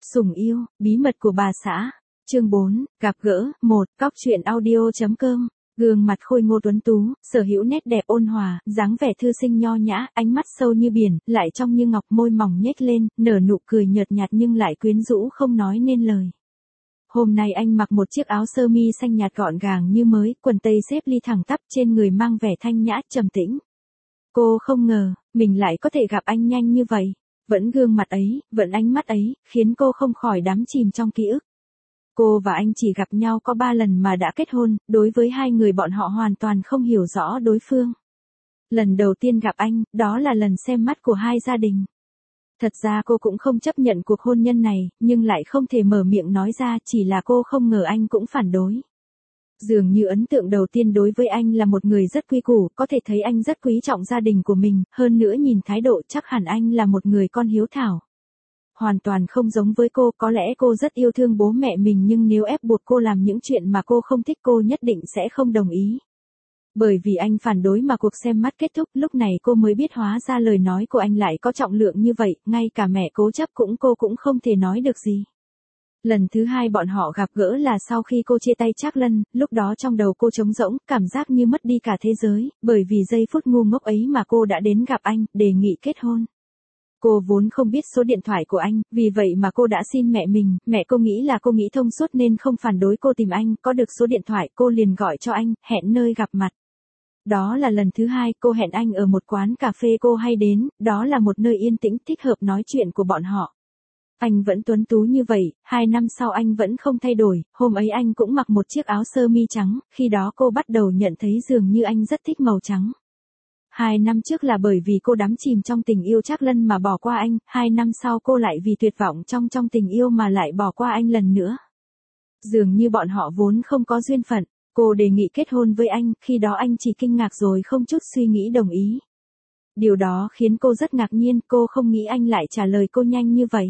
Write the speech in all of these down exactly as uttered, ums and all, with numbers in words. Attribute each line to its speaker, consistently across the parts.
Speaker 1: Sủng yêu, bí mật của bà xã. Chương bốn, gặp gỡ, một, cóc truyện audio.com. Gương mặt khôi ngô tuấn tú, sở hữu nét đẹp ôn hòa, dáng vẻ thư sinh nho nhã, ánh mắt sâu như biển, lại trong như ngọc, môi mỏng nhếch lên, nở nụ cười nhợt nhạt nhưng lại quyến rũ không nói nên lời. Hôm nay anh mặc một chiếc áo sơ mi xanh nhạt gọn gàng như mới, quần tây xếp ly thẳng tắp, trên người mang vẻ thanh nhã, trầm tĩnh. Cô không ngờ, mình lại có thể gặp anh nhanh như vậy. Vẫn gương mặt ấy, vẫn ánh mắt ấy, khiến cô không khỏi đắm chìm trong ký ức. Cô và anh chỉ gặp nhau có ba lần mà đã kết hôn, đối với hai người bọn họ hoàn toàn không hiểu rõ đối phương. Lần đầu tiên gặp anh, đó là lần xem mắt của hai gia đình. Thật ra cô cũng không chấp nhận cuộc hôn nhân này, nhưng lại không thể mở miệng nói ra, chỉ là cô không ngờ anh cũng phản đối. Dường như ấn tượng đầu tiên đối với anh là một người rất quy củ, có thể thấy anh rất quý trọng gia đình của mình, hơn nữa nhìn thái độ chắc hẳn anh là một người con hiếu thảo. Hoàn toàn không giống với cô, có lẽ cô rất yêu thương bố mẹ mình nhưng nếu ép buộc cô làm những chuyện mà cô không thích cô nhất định sẽ không đồng ý. Bởi vì anh phản đối mà cuộc xem mắt kết thúc, lúc này cô mới biết hóa ra lời nói của anh lại có trọng lượng như vậy, ngay cả mẹ cố chấp cũng cô cũng không thể nói được gì. Lần thứ hai bọn họ gặp gỡ là sau khi cô chia tay Trác Lân, lúc đó trong đầu cô trống rỗng, cảm giác như mất đi cả thế giới, bởi vì giây phút ngu ngốc ấy mà cô đã đến gặp anh, đề nghị kết hôn. Cô vốn không biết số điện thoại của anh, vì vậy mà cô đã xin mẹ mình, mẹ cô nghĩ là cô nghĩ thông suốt nên không phản đối cô tìm anh, có được số điện thoại cô liền gọi cho anh, hẹn nơi gặp mặt. Đó là lần thứ hai cô hẹn anh ở một quán cà phê cô hay đến, đó là một nơi yên tĩnh thích hợp nói chuyện của bọn họ. Anh vẫn tuấn tú như vậy, hai năm sau anh vẫn không thay đổi, hôm ấy anh cũng mặc một chiếc áo sơ mi trắng, khi đó cô bắt đầu nhận thấy dường như anh rất thích màu trắng. Hai năm trước là bởi vì cô đắm chìm trong tình yêu Trác Lân mà bỏ qua anh, hai năm sau cô lại vì tuyệt vọng trong trong tình yêu mà lại bỏ qua anh lần nữa. Dường như bọn họ vốn không có duyên phận, cô đề nghị kết hôn với anh, khi đó anh chỉ kinh ngạc rồi không chút suy nghĩ đồng ý. Điều đó khiến cô rất ngạc nhiên, cô không nghĩ anh lại trả lời cô nhanh như vậy.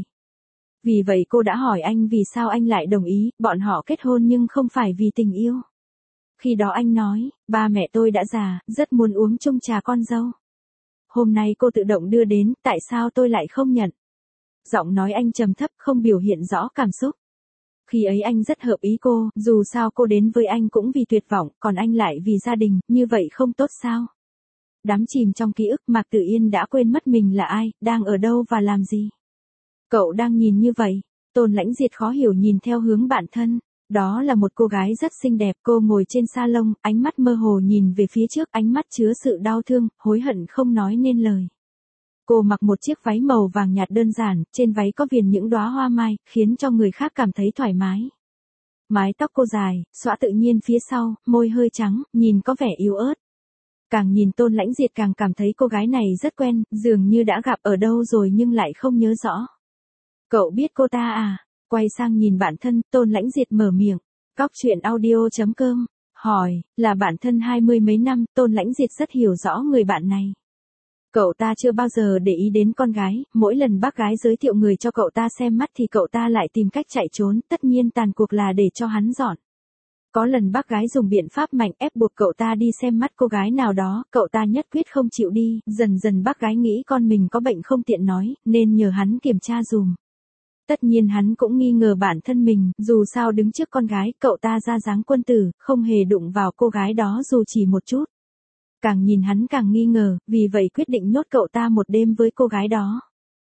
Speaker 1: Vì vậy cô đã hỏi anh vì sao anh lại đồng ý, bọn họ kết hôn nhưng không phải vì tình yêu. Khi đó anh nói, ba mẹ tôi đã già, rất muốn uống chung trà con dâu. Hôm nay cô tự động đưa đến, tại sao tôi lại không nhận? Giọng nói anh trầm thấp không biểu hiện rõ cảm xúc. Khi ấy anh rất hợp ý cô, dù sao cô đến với anh cũng vì tuyệt vọng, còn anh lại vì gia đình, như vậy không tốt sao? Đắm chìm trong ký ức Mạc Tử Yên đã quên mất mình là ai, đang ở đâu và làm gì. Cậu đang nhìn như vậy, Tôn Lãnh Diệt khó hiểu nhìn theo hướng bản thân. Đó là một cô gái rất xinh đẹp, cô ngồi trên salon, ánh mắt mơ hồ nhìn về phía trước, ánh mắt chứa sự đau thương, hối hận không nói nên lời. Cô mặc một chiếc váy màu vàng nhạt đơn giản, trên váy có viền những đóa hoa mai, khiến cho người khác cảm thấy thoải mái. Mái tóc cô dài, xõa tự nhiên phía sau, môi hơi trắng, nhìn có vẻ yếu ớt. Càng nhìn Tôn Lãnh Diệt càng cảm thấy cô gái này rất quen, dường như đã gặp ở đâu rồi nhưng lại không nhớ rõ. Cậu biết cô ta à? Quay sang nhìn bạn thân, Tôn Lãnh Diệt mở miệng. Cóc truyện audio.com. Hỏi, là bạn thân hai mươi mấy năm, Tôn Lãnh Diệt rất hiểu rõ người bạn này. Cậu ta chưa bao giờ để ý đến con gái, mỗi lần bác gái giới thiệu người cho cậu ta xem mắt thì cậu ta lại tìm cách chạy trốn, tất nhiên tàn cuộc là để cho hắn dọn. Có lần bác gái dùng biện pháp mạnh ép buộc cậu ta đi xem mắt cô gái nào đó, cậu ta nhất quyết không chịu đi, dần dần bác gái nghĩ con mình có bệnh không tiện nói, nên nhờ hắn kiểm tra dùm. Tất nhiên hắn cũng nghi ngờ bản thân mình, dù sao đứng trước con gái, cậu ta ra dáng quân tử, không hề đụng vào cô gái đó dù chỉ một chút. Càng nhìn hắn càng nghi ngờ, vì vậy quyết định nhốt cậu ta một đêm với cô gái đó.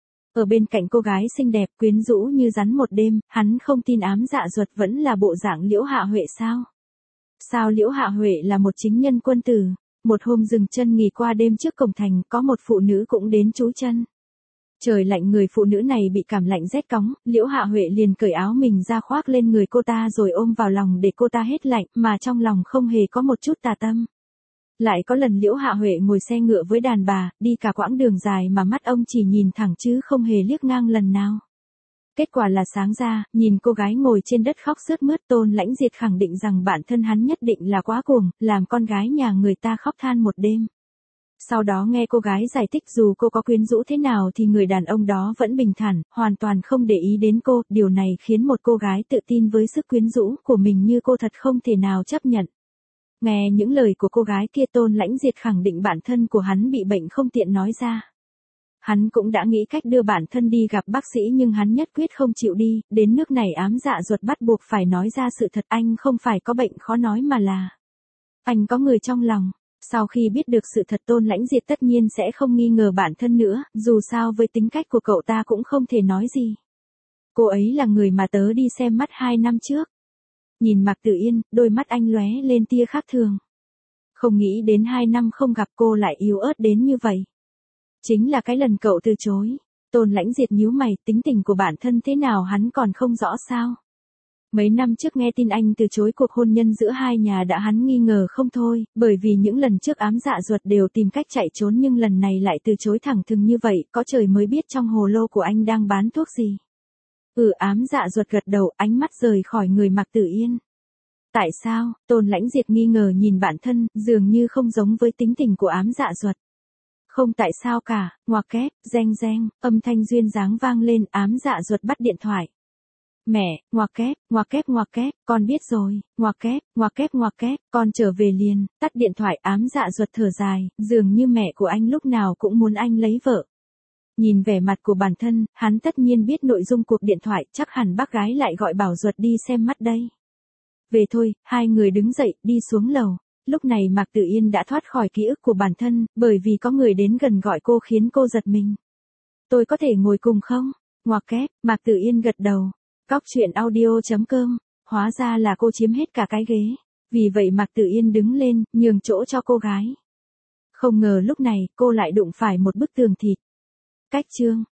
Speaker 1: Ở bên cạnh cô gái xinh đẹp quyến rũ như rắn một đêm, hắn không tin ám dạ duật vẫn là bộ dạng Liễu Hạ Huệ sao? Sao Liễu Hạ Huệ là một chính nhân quân tử? Một hôm dừng chân nghỉ qua đêm trước cổng thành, có một phụ nữ cũng đến trú chân. Trời lạnh, người phụ nữ này bị cảm lạnh rét cóng, Liễu Hạ Huệ liền cởi áo mình ra khoác lên người cô ta rồi ôm vào lòng để cô ta hết lạnh, mà trong lòng không hề có một chút tà tâm. Lại có lần Liễu Hạ Huệ ngồi xe ngựa với đàn bà, đi cả quãng đường dài mà mắt ông chỉ nhìn thẳng chứ không hề liếc ngang lần nào. Kết quả là sáng ra, nhìn cô gái ngồi trên đất khóc sướt mướt, Tôn Lãnh Diệt khẳng định rằng bản thân hắn nhất định là quá cuồng, làm con gái nhà người ta khóc than một đêm. Sau đó nghe cô gái giải thích dù cô có quyến rũ thế nào thì người đàn ông đó vẫn bình thản, hoàn toàn không để ý đến cô, điều này khiến một cô gái tự tin với sức quyến rũ của mình như cô thật không thể nào chấp nhận. Nghe những lời của cô gái kia, Tôn Lãnh Diệt khẳng định bản thân của hắn bị bệnh không tiện nói ra. Hắn cũng đã nghĩ cách đưa bản thân đi gặp bác sĩ nhưng hắn nhất quyết không chịu đi, đến nước này ám dạ ruột bắt buộc phải nói ra sự thật, anh không phải có bệnh khó nói mà là anh có người trong lòng. Sau khi biết được sự thật Tôn Lãnh Diệt tất nhiên sẽ không nghi ngờ bản thân nữa, dù sao với tính cách của cậu ta cũng không thể nói gì. Cô ấy là người mà tớ đi xem mắt hai năm trước. Nhìn Mạc Tử Yên, đôi mắt anh lóe lên tia khác thường. Không nghĩ đến hai năm không gặp cô lại yếu ớt đến như vậy. Chính là cái lần cậu từ chối. Tôn Lãnh Diệt nhíu mày, tính tình của bản thân thế nào hắn còn không rõ sao. Mấy năm trước nghe tin anh từ chối cuộc hôn nhân giữa hai nhà đã hắn nghi ngờ không thôi, bởi vì những lần trước ám dạ ruột đều tìm cách chạy trốn nhưng lần này lại từ chối thẳng thừng như vậy, có trời mới biết trong hồ lô của anh đang bán thuốc gì. Ừ, ám dạ ruột gật đầu, ánh mắt rời khỏi người Mạc Tử Yên. Tại sao? Tôn Lãnh Diệt nghi ngờ nhìn bản thân, dường như không giống với tính tình của ám dạ ruột. Không tại sao cả, ngoặc kép, reng reng, âm thanh duyên dáng vang lên, ám dạ ruột bắt điện thoại. Mẹ, ngoặc kép, ngoặc kép ngoặc kép, con biết rồi, ngoặc kép, ngoặc kép ngoặc kép, con trở về liền, tắt điện thoại. Ám dạ ruột thở dài, dường như mẹ của anh lúc nào cũng muốn anh lấy vợ. Nhìn vẻ mặt của bản thân, hắn tất nhiên biết nội dung cuộc điện thoại, chắc hẳn bác gái lại gọi bảo ruột đi xem mắt đây. Về thôi, hai người đứng dậy, đi xuống lầu. Lúc này Mạc Tử Yên đã thoát khỏi ký ức của bản thân, bởi vì có người đến gần gọi cô khiến cô giật mình. Tôi có thể ngồi cùng không? Ngoặc kép, Mạc Tử Yên gật đầu. Cóc truyện audio chấm com, hóa ra là cô chiếm hết cả cái ghế. Vì vậy Mạc Tử Yên đứng lên, nhường chỗ cho cô gái. Không ngờ lúc này, cô lại đụng phải một bức tường thịt. Cách chương.